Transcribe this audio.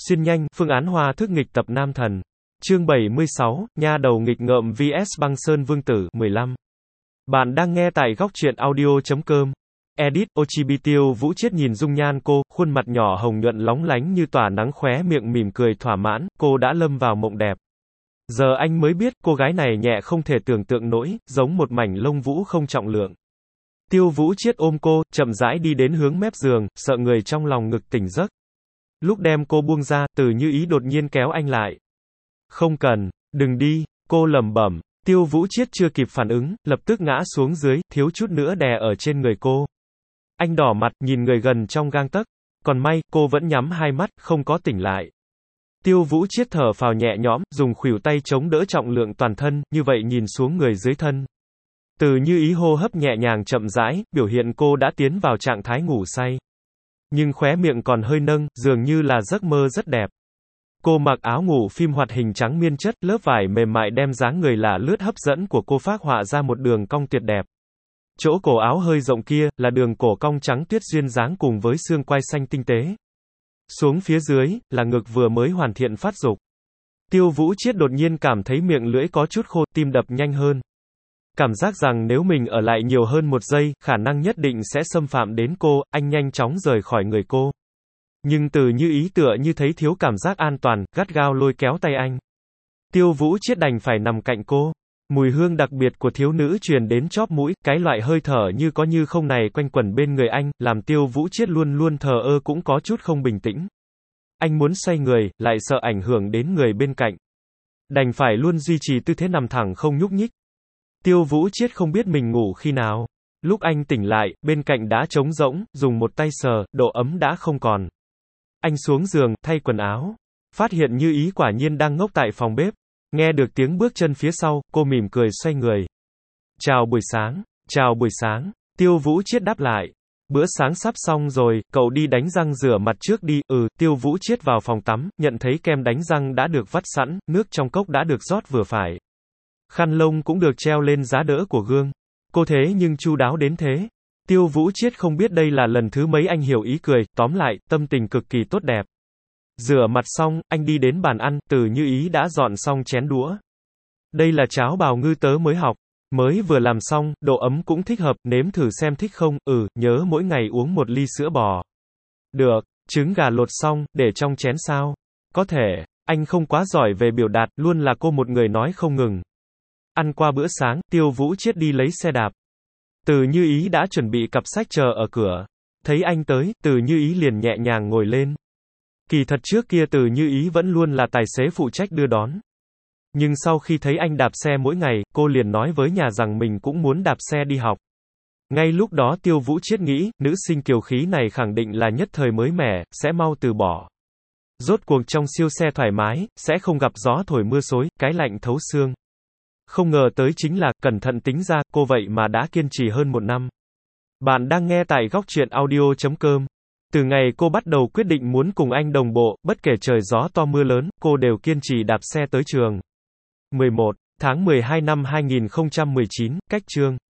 Xuyên nhanh, phương án hòa thức nghịch tập nam thần. Chương 76, nha đầu nghịch ngợm vs băng sơn vương tử, 15. Bạn đang nghe tại góc truyện audio.com. Edit, Ochibi Tiêu Vũ Chiết nhìn dung nhan cô, khuôn mặt nhỏ hồng nhuận lóng lánh như tỏa nắng, khóe miệng mỉm cười thỏa mãn, cô đã lâm vào mộng đẹp. Giờ anh mới biết, cô gái này nhẹ không thể tưởng tượng nổi, giống một mảnh lông vũ không trọng lượng. Tiêu Vũ Chiết ôm cô, chậm rãi đi đến hướng mép giường, sợ người trong lòng ngực tỉnh giấc. Lúc đem cô buông ra, Từ Như Ý đột nhiên kéo anh lại. Không cần, đừng đi, cô lẩm bẩm. Tiêu Vũ Chiết chưa kịp phản ứng, lập tức ngã xuống dưới, thiếu chút nữa đè ở trên người cô. Anh đỏ mặt, nhìn người gần trong gang tấc. Còn may, cô vẫn nhắm hai mắt, không có tỉnh lại. Tiêu Vũ Chiết thở phào nhẹ nhõm, dùng khuỷu tay chống đỡ trọng lượng toàn thân, như vậy nhìn xuống người dưới thân. Từ Như Ý hô hấp nhẹ nhàng chậm rãi, biểu hiện cô đã tiến vào trạng thái ngủ say. Nhưng khóe miệng còn hơi nâng, dường như là giấc mơ rất đẹp. Cô mặc áo ngủ phim hoạt hình trắng miên chất, lớp vải mềm mại đem dáng người lả lướt hấp dẫn của cô phác họa ra một đường cong tuyệt đẹp. Chỗ cổ áo hơi rộng kia, là đường cổ cong trắng tuyết duyên dáng cùng với xương quai xanh tinh tế. Xuống phía dưới, là ngực vừa mới hoàn thiện phát dục. Tiêu Vũ Chiết đột nhiên cảm thấy miệng lưỡi có chút khô, tim đập nhanh hơn. Cảm giác rằng nếu mình ở lại nhiều hơn một giây, khả năng nhất định sẽ xâm phạm đến cô, anh nhanh chóng rời khỏi người cô. Nhưng Từ Như Ý tựa như thấy thiếu cảm giác an toàn, gắt gao lôi kéo tay anh. Tiêu Vũ Chiết đành phải nằm cạnh cô. Mùi hương đặc biệt của thiếu nữ truyền đến chóp mũi, cái loại hơi thở như có như không này quanh quẩn bên người anh, làm Tiêu Vũ Chiết luôn luôn thờ ơ cũng có chút không bình tĩnh. Anh muốn xoay người, lại sợ ảnh hưởng đến người bên cạnh. Đành phải luôn duy trì tư thế nằm thẳng không nhúc nhích. Tiêu Vũ Chiết không biết mình ngủ khi nào. Lúc anh tỉnh lại, bên cạnh đã trống rỗng, dùng một tay sờ, độ ấm đã không còn. Anh xuống giường, thay quần áo. Phát hiện Như Ý quả nhiên đang ngốc tại phòng bếp. Nghe được tiếng bước chân phía sau, cô mỉm cười xoay người. Chào buổi sáng. Chào buổi sáng. Tiêu Vũ Chiết đáp lại. Bữa sáng sắp xong rồi, cậu đi đánh răng rửa mặt trước đi. Tiêu Vũ Chiết vào phòng tắm, nhận thấy kem đánh răng đã được vắt sẵn, nước trong cốc đã được rót vừa phải. Khăn lông cũng được treo lên giá đỡ của gương. Cô thế nhưng chu đáo đến thế. Tiêu Vũ Chiết không biết đây là lần thứ mấy anh hiểu ý cười, tóm lại, tâm tình cực kỳ tốt đẹp. Rửa mặt xong, anh đi đến bàn ăn, Từ Như Ý đã dọn xong chén đũa. Đây là cháo bào ngư tớ mới học. Mới vừa làm xong, độ ấm cũng thích hợp, nếm thử xem thích không, nhớ mỗi ngày uống một ly sữa bò. Được, trứng gà lột xong, để trong chén sao? Có thể, anh không quá giỏi về biểu đạt, luôn là cô một người nói không ngừng. Ăn qua bữa sáng, Tiêu Vũ Chiết đi lấy xe đạp. Từ Như Ý đã chuẩn bị cặp sách chờ ở cửa. Thấy anh tới, Từ Như Ý liền nhẹ nhàng ngồi lên. Kỳ thật trước kia Từ Như Ý vẫn luôn là tài xế phụ trách đưa đón. Nhưng sau khi thấy anh đạp xe mỗi ngày, cô liền nói với nhà rằng mình cũng muốn đạp xe đi học. Ngay lúc đó Tiêu Vũ Chiết nghĩ, nữ sinh kiều khí này khẳng định là nhất thời mới mẻ, sẽ mau từ bỏ. Rốt cuộc trong siêu xe thoải mái, sẽ không gặp gió thổi mưa xối, cái lạnh thấu xương. Không ngờ tới chính là, cẩn thận tính ra, cô vậy mà đã kiên trì hơn 1 năm. Bạn đang nghe tại góc truyện audio.com. Từ ngày cô bắt đầu quyết định muốn cùng anh đồng bộ, bất kể trời gió to mưa lớn, cô đều kiên trì đạp xe tới trường. 11 tháng 12 năm 2019, cách chương.